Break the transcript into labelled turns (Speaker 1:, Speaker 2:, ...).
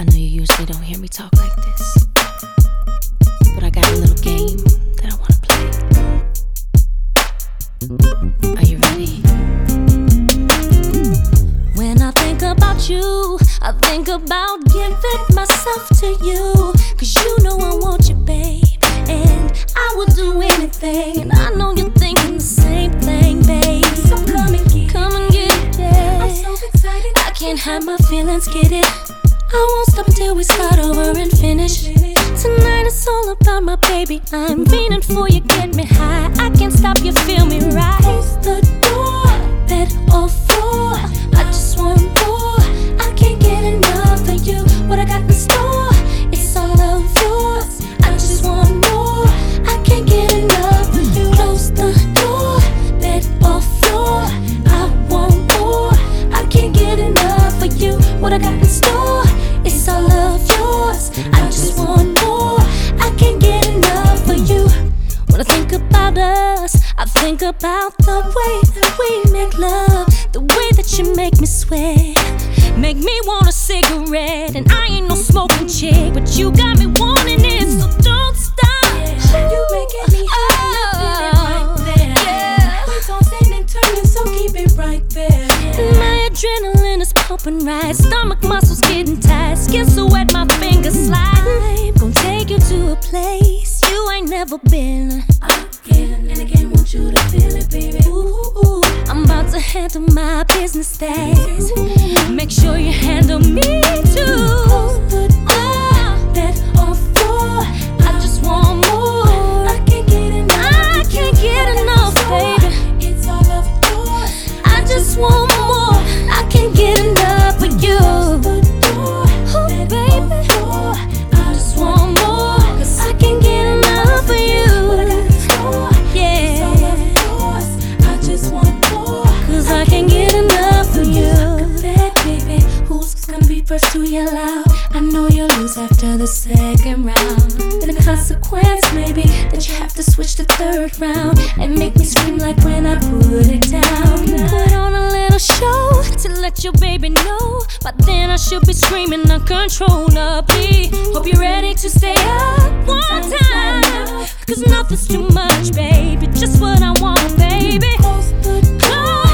Speaker 1: I know you usually don't hear me talk like this, but I got a little game that I wanna play. Are you ready? When I think about you, I think about giving myself to you. Cause you know I want you, babe, and I will do anything. And I know you're thinking the same thing, babe. So come and get it, yeah. I'm so excited, I can't hide my feelings, get it. I won't stop until we start over and finish. Tonight it's all about my baby. I'm fiending for you, get me high. I can't stop you, feel me right. Close the door, bed or floor. I just want more. I can't get enough of you. What I got in store, it's all of yours. I just want more. I can't get enough of you. Close the door, bed or floor. I want more. I can't get enough of you. What I got in store, it's all of yours. I just want more. I can't get enough of you. When I think about us, I think about the way that we make love, the way that you make me sweat, make me want a cigarette. And I ain't no smoking chick, but you got me wanting it, so don't stop. You making me high, right there. Yeah. We tossing and turning, so keep it right there. Yeah. My adrenaline is pumping right, stomach muscles getting tight, skin so wet my fingers slide. I'm gonna take you to a place you ain't never been. Again and again, want you to feel it, baby. Ooh, I'm about to handle my business days. Make sure you handle me too. Close the door, bed or floor. I just want more. I can't get enough. I can't get enough, baby. It's all of yours. I just want more. I can't get enough of you. Close the door, bed or floor. I just want more. Cause I can't get enough of you. I can't get enough of you. Bed, baby, who's gonna be first to yell out? I know you'll lose after the second round. Then the consequence may be that you have to switch to third round and make me scream like when I put it down. Put on a little show to let your baby know. By then I should be screaming uncontrollably. Hope you're ready to stay up one time. Cause nothing's too much, baby. Just what I want, baby. Close the door.